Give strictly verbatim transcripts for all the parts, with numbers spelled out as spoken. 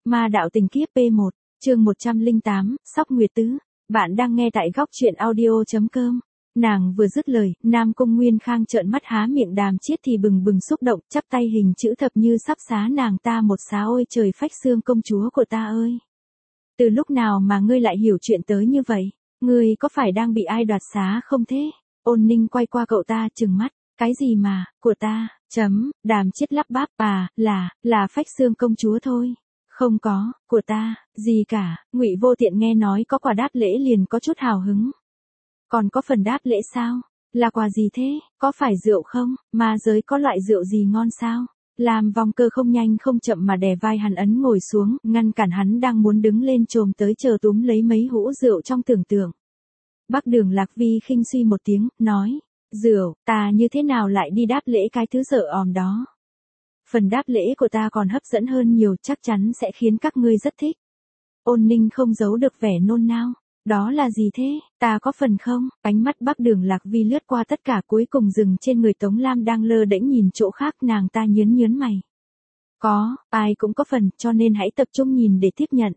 Ma đạo tình kiếp P một, chương một trăm lẻ tám, Sóc Nguyệt Tứ. Bạn đang nghe tại góc truyện audio.com. Nàng vừa dứt lời, Nam Cung Nguyên Khang trợn mắt há miệng đàm chiết thì bừng bừng xúc động, chắp tay hình chữ thập như sắp xá nàng ta một xá. Ôi trời phách xương công chúa của ta ơi! Từ lúc nào mà ngươi lại hiểu chuyện tới như vậy? Ngươi có phải đang bị ai đoạt xá không thế? Ôn Ninh quay qua cậu ta trừng mắt. Cái gì mà, của ta, chấm, đàm chiết lắp bắp, à, là, là phách xương công chúa thôi. Không có, của ta, gì cả. Ngụy Vô Tiện nghe nói có quà đáp lễ liền có chút hào hứng. Còn có phần đáp lễ sao? Là quà gì thế? Có phải rượu không? Ma giới có loại rượu gì ngon sao? Làm Vong Cơ không nhanh không chậm mà đè vai hắn ấn ngồi xuống, ngăn cản hắn đang muốn đứng lên chồm tới chờ túm lấy mấy hũ rượu trong tưởng tượng. Bắc Đường Lạc Vi khinh suy một tiếng, nói, rượu, ta như thế nào lại đi đáp lễ cái thứ dở òm đó? Phần đáp lễ của ta còn hấp dẫn hơn nhiều, chắc chắn sẽ khiến các ngươi rất thích. Ôn Ninh không giấu được vẻ nôn nao. Đó là gì thế? Ta có phần không? Ánh mắt Bắc Đường Lạc Vi lướt qua tất cả cuối cùng dừng trên người Tống Lam đang lơ đễnh nhìn chỗ khác, nàng ta nhớn nhớn mày. Có, ai cũng có phần, cho nên hãy tập trung nhìn để tiếp nhận.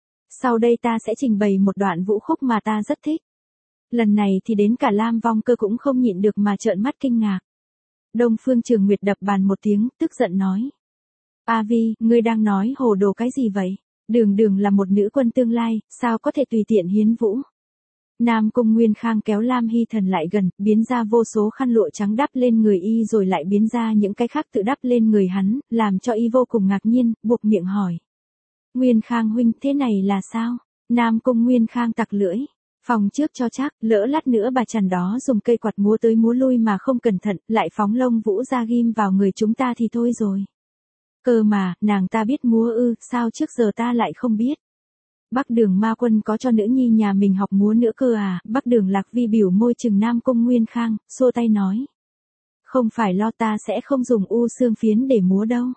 Sau đây ta sẽ trình bày một đoạn vũ khúc mà ta rất thích. Lần này thì đến cả Lam Vong Cơ cũng không nhịn được mà trợn mắt kinh ngạc. Đông Phương Trường Nguyệt đập bàn một tiếng, tức giận nói. A Vi, ngươi đang nói hồ đồ cái gì vậy? Đường Đường là một nữ quân tương lai, sao có thể tùy tiện hiến vũ? Nam Cung Nguyên Khang kéo Lam Hy Thần lại gần, biến ra vô số khăn lụa trắng đắp lên người y rồi lại biến ra những cái khác tự đắp lên người hắn, làm cho y vô cùng ngạc nhiên, buộc miệng hỏi. Nguyên Khang huynh, thế này là sao? Nam Cung Nguyên Khang tặc lưỡi. Phòng trước cho chắc, lỡ lát nữa bà chằn đó dùng cây quạt múa tới múa lui mà không cẩn thận, lại phóng lông vũ ra ghim vào người chúng ta thì thôi rồi. Cơ mà, nàng ta biết múa ư, sao trước giờ ta lại không biết. Bắc Đường Ma Quân có cho nữ nhi nhà mình học múa nữa cơ à? Bắc Đường Lạc Vi biểu môi chừng Nam Cung Nguyên Khang, xua tay nói. Không phải lo, ta sẽ không dùng u xương phiến để múa đâu.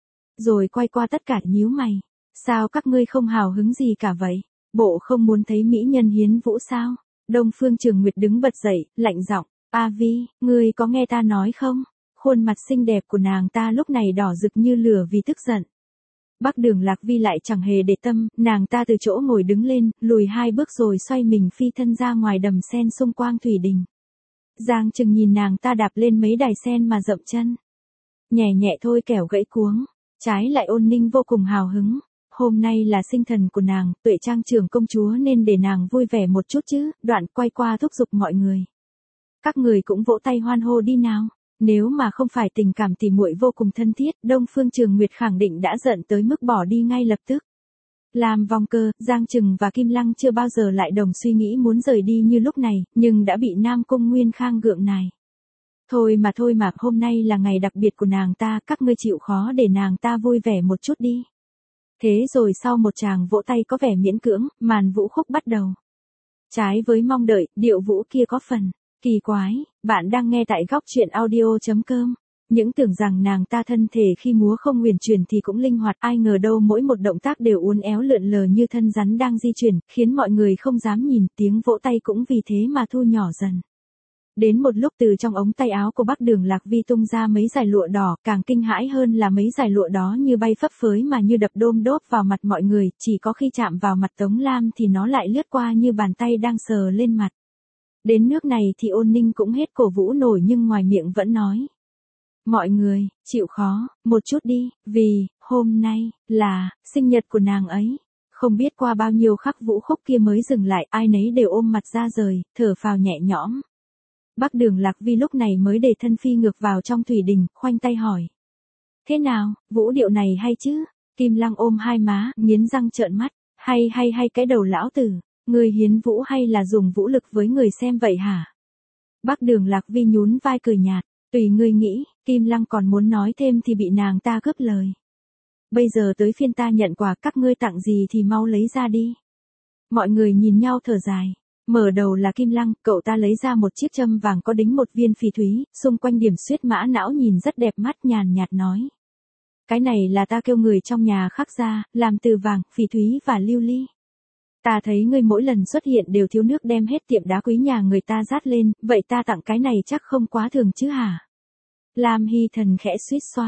Rồi quay qua tất cả nhíu mày. Sao các ngươi không hào hứng gì cả vậy? Bộ không muốn thấy mỹ nhân hiến vũ sao? Đông Phương Trường Nguyệt đứng bật dậy, lạnh giọng. A Vi, ngươi có nghe ta nói không? Khuôn mặt xinh đẹp của nàng ta lúc này đỏ rực như lửa vì tức giận. Bắc Đường Lạc Vi lại chẳng hề để tâm, nàng ta từ chỗ ngồi đứng lên, lùi hai bước rồi xoay mình phi thân ra ngoài đầm sen xung quanh thủy đình. Giang Trừng nhìn nàng ta đạp lên mấy đài sen mà dậm chân. Nhẹ nhẹ thôi kẻo gãy cuống. Trái lại Ôn Ninh vô cùng hào hứng. Hôm nay là sinh thần của nàng, Tuệ Trang trưởng công chúa nên để nàng vui vẻ một chút chứ. Đoạn quay qua thúc giục mọi người. Các người cũng vỗ tay hoan hô đi nào. Nếu mà không phải tình cảm tỉ muội vô cùng thân thiết, Đông Phương Trường Nguyệt khẳng định đã giận tới mức bỏ đi ngay lập tức. Lam Vong Cơ, Giang Trừng và Kim Lăng chưa bao giờ lại đồng suy nghĩ muốn rời đi như lúc này, nhưng đã bị Nam Cung Nguyên Khang gượng nài. Thôi mà thôi mà, hôm nay là ngày đặc biệt của nàng ta, các ngươi chịu khó để nàng ta vui vẻ một chút đi. Thế rồi sau một tràng vỗ tay có vẻ miễn cưỡng, màn vũ khúc bắt đầu. Trái với mong đợi, điệu vũ kia có phần kỳ quái. Bạn đang nghe tại góc truyện audio.com. Những tưởng rằng nàng ta thân thể khi múa không huyền chuyển thì cũng linh hoạt, ai ngờ đâu mỗi một động tác đều uốn éo lượn lờ như thân rắn đang di chuyển, khiến mọi người không dám nhìn, tiếng vỗ tay cũng vì thế mà thu nhỏ dần. Đến một lúc từ trong ống tay áo của Bắc Đường Lạc Vi tung ra mấy dải lụa đỏ, càng kinh hãi hơn là mấy dải lụa đó như bay phấp phới mà như đập đôm đốp vào mặt mọi người, chỉ có khi chạm vào mặt Tống Lam thì nó lại lướt qua như bàn tay đang sờ lên mặt. Đến nước này thì Ôn Ninh cũng hết cổ vũ nổi nhưng ngoài miệng vẫn nói. Mọi người, chịu khó, một chút đi, vì, hôm nay, là, sinh nhật của nàng ấy. Không biết qua bao nhiêu khắc vũ khúc kia mới dừng lại, ai nấy đều ôm mặt ra rời, thở phào nhẹ nhõm. Bắc Đường Lạc Vi lúc này mới để thân phi ngược vào trong thủy đình, khoanh tay hỏi. Thế nào, vũ điệu này hay chứ? Kim Lăng ôm hai má, nghiến răng trợn mắt. Hay hay hay cái đầu lão tử. Người hiến vũ hay là dùng vũ lực với người xem vậy hả? Bắc Đường Lạc Vi nhún vai cười nhạt. Tùy ngươi nghĩ. Kim Lăng còn muốn nói thêm thì bị nàng ta cướp lời. Bây giờ tới phiên ta nhận quà, các ngươi tặng gì thì mau lấy ra đi. Mọi người nhìn nhau thở dài. Mở đầu là Kim Lăng, cậu ta lấy ra một chiếc châm vàng có đính một viên phỉ thúy, xung quanh điểm xuyết mã não nhìn rất đẹp mắt, nhàn nhạt nói. Cái này là ta kêu người trong nhà khắc ra, làm từ vàng, phỉ thúy và lưu ly. Ta thấy ngươi mỗi lần xuất hiện đều thiếu nước đem hết tiệm đá quý nhà người ta rát lên, vậy ta tặng cái này chắc không quá thường chứ hả? Lam Hy Thần khẽ suýt xoa.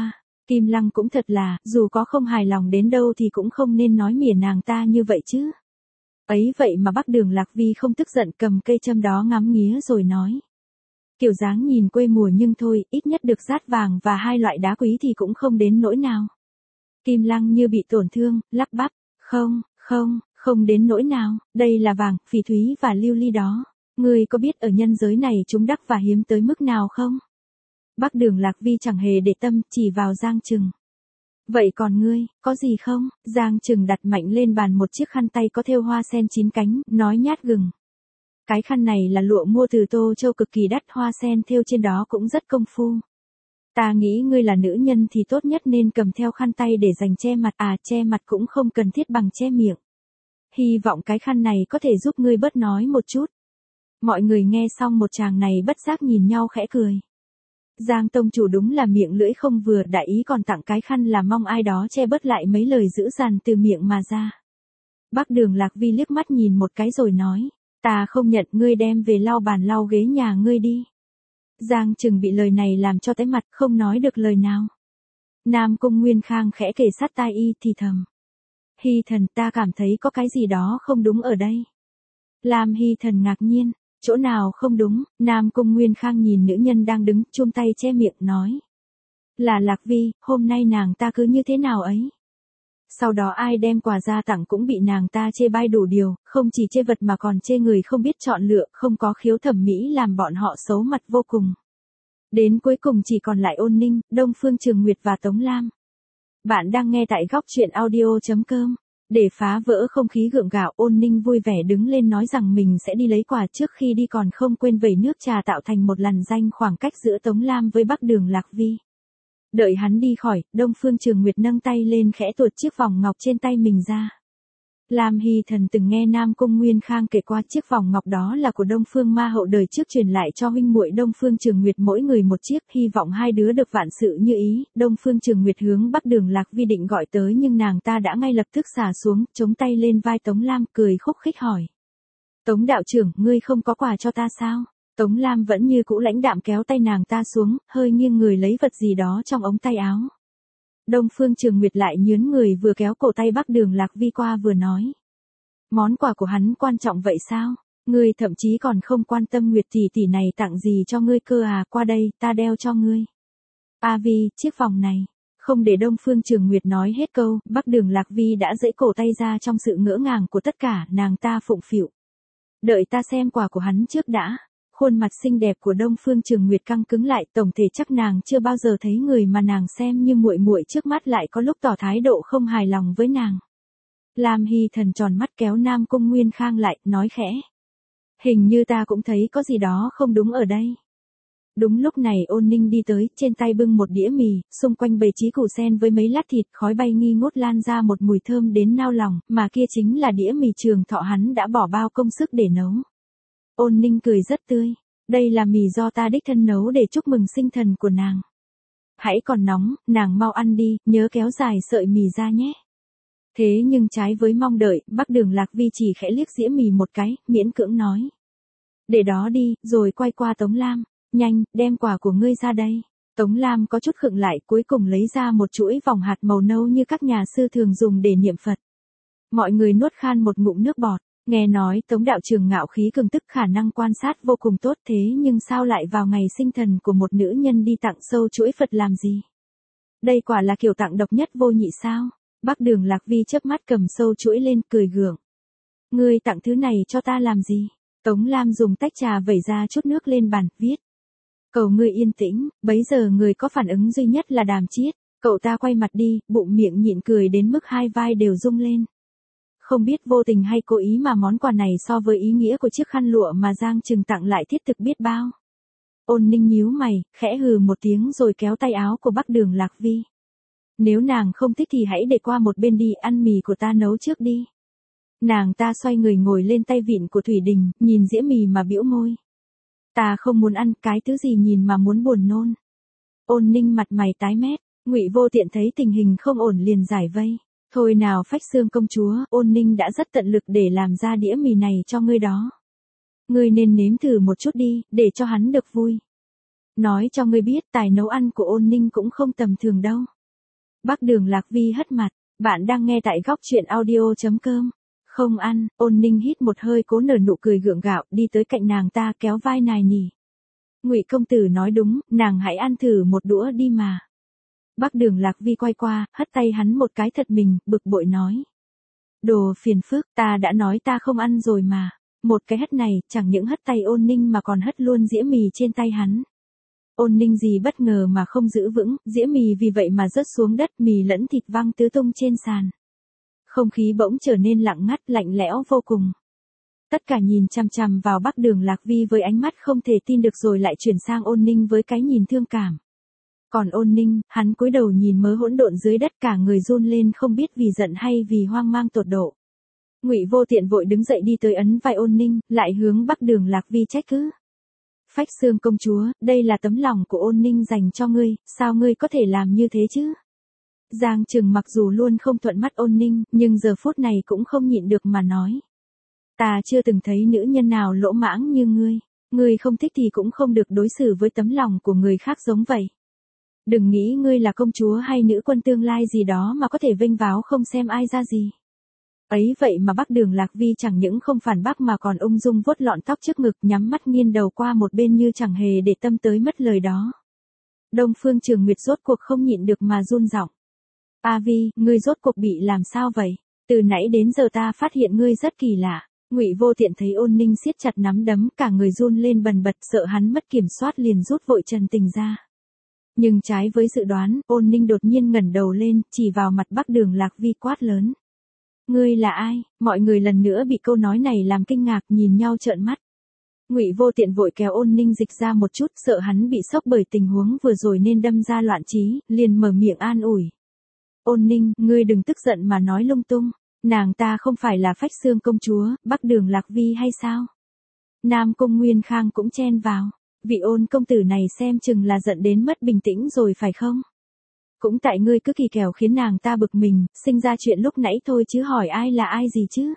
Kim Lăng cũng thật là, dù có không hài lòng đến đâu thì cũng không nên nói mỉa nàng ta như vậy chứ. Ấy vậy mà Bắc Đường Lạc Vi không tức giận, cầm cây châm đó ngắm nghía rồi nói. Kiểu dáng nhìn quê mùa nhưng thôi, ít nhất được dát vàng và hai loại đá quý thì cũng không đến nỗi nào. Kim Lăng như bị tổn thương, lắp bắp, không, không, không đến nỗi nào, đây là vàng, phỉ thúy và lưu ly đó. Ngươi có biết ở nhân giới này chúng đắc và hiếm tới mức nào không? Bắc Đường Lạc Vi chẳng hề để tâm, chỉ vào Giang Trừng. Vậy còn ngươi, có gì không? Giang Trừng đặt mạnh lên bàn một chiếc khăn tay có thêu hoa sen chín cánh, nói nhát gừng. Cái khăn này là lụa mua từ Tô Châu cực kỳ đắt, hoa sen thêu trên đó cũng rất công phu. Ta nghĩ ngươi là nữ nhân thì tốt nhất nên cầm theo khăn tay để dành che mặt, à che mặt cũng không cần thiết bằng che miệng. Hy vọng cái khăn này có thể giúp ngươi bớt nói một chút. Mọi người nghe xong một tràng này bất giác nhìn nhau khẽ cười. Giang tông chủ đúng là miệng lưỡi không vừa, đại ý còn tặng cái khăn là mong ai đó che bớt lại mấy lời dữ dằn từ miệng mà ra. Bắc Đường Lạc Vi liếc mắt nhìn một cái rồi nói, ta không nhận, ngươi đem về lau bàn lau ghế nhà ngươi đi. Giang Trừng bị lời này làm cho tái mặt, không nói được lời nào. Nam Cung Nguyên Khang khẽ kề sát tai y thì thầm. Hy Thần, ta cảm thấy có cái gì đó không đúng ở đây. Lam Hy Thần ngạc nhiên, chỗ nào không đúng? Nam Cung Nguyên Khang nhìn nữ nhân đang đứng, chum tay che miệng nói. Là Lạc Vi, hôm nay nàng ta cứ như thế nào ấy. Sau đó ai đem quà ra tặng cũng bị nàng ta chê bai đủ điều, không chỉ chê vật mà còn chê người không biết chọn lựa, không có khiếu thẩm mỹ làm bọn họ xấu mặt vô cùng. Đến cuối cùng chỉ còn lại Ôn Ninh, Đông Phương Trường Nguyệt và Tống Lam. Bạn đang nghe tại góc truyện audio chấm com. Để phá vỡ không khí gượng gạo, Ôn Ninh vui vẻ đứng lên nói rằng mình sẽ đi lấy quà, trước khi đi còn không quên vẩy nước trà tạo thành một làn danh khoảng cách giữa Tống Lam với Bắc Đường Lạc Vi. Đợi hắn đi khỏi, Đông Phương Trường Nguyệt nâng tay lên khẽ tuột chiếc vòng ngọc trên tay mình ra. Lam Hy Thần từng nghe Nam Cung Nguyên Khang kể qua chiếc vòng ngọc đó là của Đông Phương Ma Hậu đời trước truyền lại cho huynh muội Đông Phương Trường Nguyệt mỗi người một chiếc, hy vọng hai đứa được vạn sự như ý. Đông Phương Trường Nguyệt hướng Bắc Đường Lạc Vi định gọi tới nhưng nàng ta đã ngay lập tức xả xuống, chống tay lên vai Tống Lam, cười khúc khích hỏi. Tống đạo trưởng, ngươi không có quà cho ta sao? Tống Lam vẫn như cũ lãnh đạm kéo tay nàng ta xuống, hơi nghiêng người lấy vật gì đó trong ống tay áo. Đông Phương Trường Nguyệt lại nhướn người vừa kéo cổ tay Bắc Đường Lạc Vi qua vừa nói. Món quà của hắn quan trọng vậy sao? Ngươi thậm chí còn không quan tâm Nguyệt tỷ tỷ này tặng gì cho ngươi cơ à, qua đây, ta đeo cho ngươi. A Vi, chiếc vòng này. Không để Đông Phương Trường Nguyệt nói hết câu, Bắc Đường Lạc Vi đã giãy cổ tay ra trong sự ngỡ ngàng của tất cả, nàng ta phụng phịu. Đợi ta xem quà của hắn trước đã. Khuôn mặt xinh đẹp của Đông Phương Trường Nguyệt căng cứng lại, tổng thể chắc nàng chưa bao giờ thấy người mà nàng xem như muội muội trước mắt lại có lúc tỏ thái độ không hài lòng với nàng. Lam Hy Thần tròn mắt kéo Nam Cung Nguyên Khang lại, nói khẽ. Hình như ta cũng thấy có gì đó không đúng ở đây. Đúng lúc này Ôn Ninh đi tới, trên tay bưng một đĩa mì, xung quanh bày trí củ sen với mấy lát thịt, khói bay nghi ngút lan ra một mùi thơm đến nao lòng, mà kia chính là đĩa mì Trường Thọ hắn đã bỏ bao công sức để nấu. Ôn Ninh cười rất tươi. Đây là mì do ta đích thân nấu để chúc mừng sinh thần của nàng. Hãy còn nóng, nàng mau ăn đi, nhớ kéo dài sợi mì ra nhé. Thế nhưng trái với mong đợi, Bắc Đường Lạc Vi chỉ khẽ liếc dĩa mì một cái, miễn cưỡng nói. Để đó đi, rồi quay qua Tống Lam. Nhanh, đem quà của ngươi ra đây. Tống Lam có chút khựng lại, cuối cùng lấy ra một chuỗi vòng hạt màu nâu như các nhà sư thường dùng để niệm Phật. Mọi người nuốt khan một ngụm nước bọt. Nghe nói Tống đạo trường ngạo khí cường tức, khả năng quan sát vô cùng tốt, thế nhưng sao lại vào ngày sinh thần của một nữ nhân đi tặng sâu chuỗi Phật làm gì? Đây quả là kiểu tặng độc nhất vô nhị sao? Bắc Đường Lạc Vi chớp mắt cầm sâu chuỗi lên, cười gượng. Ngươi tặng thứ này cho ta làm gì? Tống Lam dùng tách trà vẩy ra chút nước lên bàn, viết. Cầu ngươi yên tĩnh. Bấy giờ người có phản ứng duy nhất là Đàm Chiết. Cậu ta quay mặt đi, bụng miệng nhịn cười đến mức hai vai đều rung lên. Không biết vô tình hay cố ý mà món quà này so với ý nghĩa của chiếc khăn lụa mà Giang Trừng tặng lại thiết thực biết bao. Ôn Ninh nhíu mày, khẽ hừ một tiếng rồi kéo tay áo của Bắc Đường Lạc Vi. Nếu nàng không thích thì hãy để qua một bên đi, ăn mì của ta nấu trước đi. Nàng ta xoay người ngồi lên tay vịn của Thủy Đình, nhìn dĩa mì mà bĩu môi. Ta không muốn ăn, cái thứ gì nhìn mà muốn buồn nôn. Ôn Ninh mặt mày tái mét, Ngụy Vô Tiện thấy tình hình không ổn liền giải vây. Thôi nào Phách Xương công chúa, Ôn Ninh đã rất tận lực để làm ra đĩa mì này cho ngươi đó. Ngươi nên nếm thử một chút đi, để cho hắn được vui. Nói cho ngươi biết, tài nấu ăn của Ôn Ninh cũng không tầm thường đâu. Bắc Đường Lạc Vi hất mặt, bạn đang nghe tại góc chuyện audio.com. Không ăn, Ôn Ninh hít một hơi cố nở nụ cười gượng gạo, đi tới cạnh nàng ta kéo vai nài nỉ. Ngụy công tử nói đúng, nàng hãy ăn thử một đũa đi mà. Bắc Đường Lạc Vi quay qua, hất tay hắn một cái thật mình, bực bội nói. Đồ phiền phức, ta đã nói ta không ăn rồi mà. Một cái hất này, chẳng những hất tay Ôn Ninh mà còn hất luôn dĩa mì trên tay hắn. Ôn Ninh gì bất ngờ mà không giữ vững, dĩa mì vì vậy mà rớt xuống đất, mì lẫn thịt văng tứ tung trên sàn. Không khí bỗng trở nên lặng ngắt, lạnh lẽo vô cùng. Tất cả nhìn chằm chằm vào Bắc Đường Lạc Vi với ánh mắt không thể tin được rồi lại chuyển sang Ôn Ninh với cái nhìn thương cảm. Còn Ôn Ninh, hắn cúi đầu nhìn mớ hỗn độn dưới đất, cả người run lên không biết vì giận hay vì hoang mang tột độ. Ngụy Vô Tiện vội đứng dậy đi tới ấn vai Ôn Ninh, lại hướng Bắc Đường Lạc Vi trách cứ. Phách Xương công chúa, đây là tấm lòng của Ôn Ninh dành cho ngươi, sao ngươi có thể làm như thế chứ? Giang Trừng mặc dù luôn không thuận mắt Ôn Ninh, nhưng giờ phút này cũng không nhịn được mà nói. Ta chưa từng thấy nữ nhân nào lỗ mãng như ngươi, ngươi không thích thì cũng không được đối xử với tấm lòng của người khác giống vậy. Đừng nghĩ ngươi là công chúa hay nữ quân tương lai gì đó mà có thể vênh váo không xem ai ra gì. Ấy vậy mà Bắc Đường Lạc Vi chẳng những không phản bác mà còn ung dung vuốt lọn tóc trước ngực, nhắm mắt nghiêng đầu qua một bên như chẳng hề để tâm tới mất lời đó. Đông Phương Trường Nguyệt rốt cuộc không nhịn được mà run giọng. A Vi, ngươi rốt cuộc bị làm sao vậy? Từ nãy đến giờ ta phát hiện ngươi rất kỳ lạ. Ngụy Vô Tiện thấy Ôn Ninh siết chặt nắm đấm, cả người run lên bần bật, sợ hắn mất kiểm soát liền rút vội Trần Tình ra. Nhưng trái với dự đoán, Ôn Ninh đột nhiên ngẩng đầu lên, chỉ vào mặt Bắc Đường Lạc Vi quát lớn. Ngươi là ai? Mọi người lần nữa bị câu nói này làm kinh ngạc, nhìn nhau trợn mắt. Ngụy Vô Tiện vội kéo Ôn Ninh dịch ra một chút, sợ hắn bị sốc bởi tình huống vừa rồi nên đâm ra loạn trí, liền mở miệng an ủi. Ôn Ninh, ngươi đừng tức giận mà nói lung tung, nàng ta không phải là Phách Xương công chúa, Bắc Đường Lạc Vi hay sao? Nam Cung Nguyên Khang cũng chen vào, vị Ôn công tử này xem chừng là giận đến mất bình tĩnh rồi phải không? Cũng tại ngươi cứ kỳ kèo khiến nàng ta bực mình, sinh ra chuyện lúc nãy thôi chứ hỏi ai là ai gì chứ?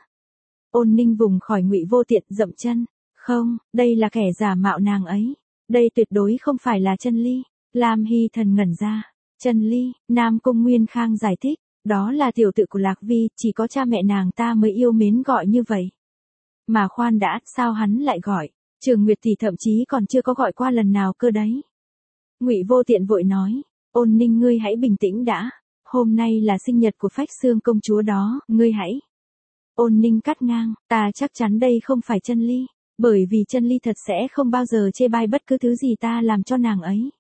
Ôn Ninh vùng khỏi Ngụy Vô Tiện, dậm chân. Không, đây là kẻ giả mạo nàng ấy. Đây tuyệt đối không phải là Chân Ly. Lam Hy Thần ngẩn ra. Chân Ly, Nam Cung Nguyên Khang giải thích. Đó là tiểu tự của Lạc Vi, chỉ có cha mẹ nàng ta mới yêu mến gọi như vậy. Mà khoan đã, sao hắn lại gọi? Trường Nguyệt thì thậm chí còn chưa có gọi qua lần nào cơ đấy. Ngụy Vô Tiện vội nói. Ôn Ninh, ngươi hãy bình tĩnh đã. Hôm nay là sinh nhật của Phách Xương công chúa đó, ngươi hãy. Ôn Ninh cắt ngang, ta chắc chắn đây không phải Chân Ly. Bởi vì Chân Ly thật sẽ không bao giờ chê bai bất cứ thứ gì ta làm cho nàng ấy.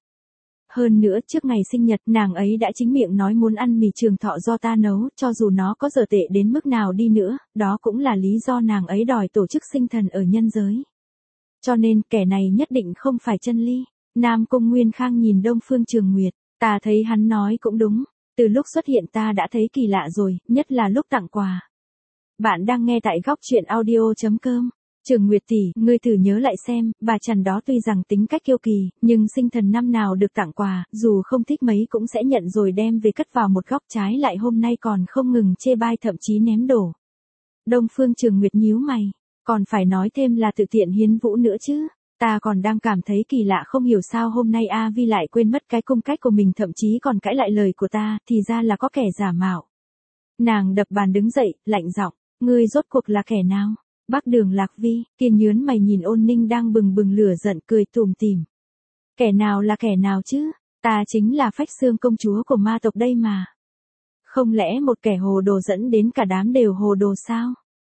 Hơn nữa, trước ngày sinh nhật, nàng ấy đã chính miệng nói muốn ăn mì trường thọ do ta nấu, cho dù nó có dở tệ đến mức nào đi nữa, đó cũng là lý do nàng ấy đòi tổ chức sinh thần ở nhân giới. Cho nên, kẻ này nhất định không phải Chân Ly. Nam Cung Nguyên Khang nhìn Đông Phương Trường Nguyệt, ta thấy hắn nói cũng đúng, từ lúc xuất hiện ta đã thấy kỳ lạ rồi, nhất là lúc tặng quà. Bạn đang nghe tại góc chuyện audio.com. Trường Nguyệt tỷ, ngươi thử nhớ lại xem, bà Trần đó tuy rằng tính cách kiêu kỳ, nhưng sinh thần năm nào được tặng quà, dù không thích mấy cũng sẽ nhận rồi đem về cất vào một góc, trái lại hôm nay còn không ngừng chê bai thậm chí ném đổ. Đông Phương Trường Nguyệt nhíu mày, còn phải nói thêm là tự tiện hiến vũ nữa chứ. Ta còn đang cảm thấy kỳ lạ không hiểu sao hôm nay A Vi lại quên mất cái cung cách của mình, thậm chí còn cãi lại lời của ta, thì ra là có kẻ giả mạo. Nàng đập bàn đứng dậy, lạnh giọng, ngươi rốt cuộc là kẻ nào? Bắc Đường Lạc Vi, kiên nhớn mày nhìn Ôn Ninh đang bừng bừng lửa giận, cười tủm tỉm. Kẻ nào là kẻ nào chứ? Ta chính là Phách Xương công chúa của ma tộc đây mà. Không lẽ một kẻ hồ đồ dẫn đến cả đám đều hồ đồ sao?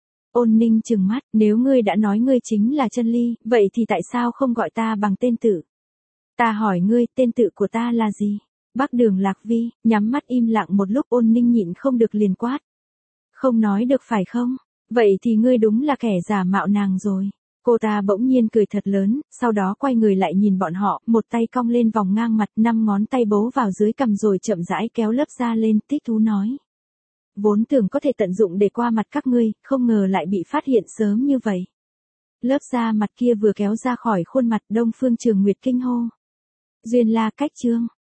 Ôn Ninh trừng mắt, nếu ngươi đã nói ngươi chính là Chân Ly, vậy thì tại sao không gọi ta bằng tên tự? Ta hỏi ngươi, tên tự của ta là gì? Bắc Đường Lạc Vi, nhắm mắt im lặng một lúc, Ôn Ninh nhịn không được liền quát. Không nói được phải không? Vậy thì ngươi đúng là kẻ giả mạo nàng rồi. Cô ta bỗng nhiên cười thật lớn, sau đó quay người lại nhìn bọn họ, một tay cong lên vòng ngang mặt, năm ngón tay bấu vào dưới cằm rồi chậm rãi kéo lớp da lên, thích thú nói. Vốn tưởng có thể tận dụng để qua mặt các ngươi, không ngờ lại bị phát hiện sớm như vậy. Lớp da mặt kia vừa kéo ra khỏi khuôn mặt, Đông Phương Trường Nguyệt kinh hô. Duyên La cách chương.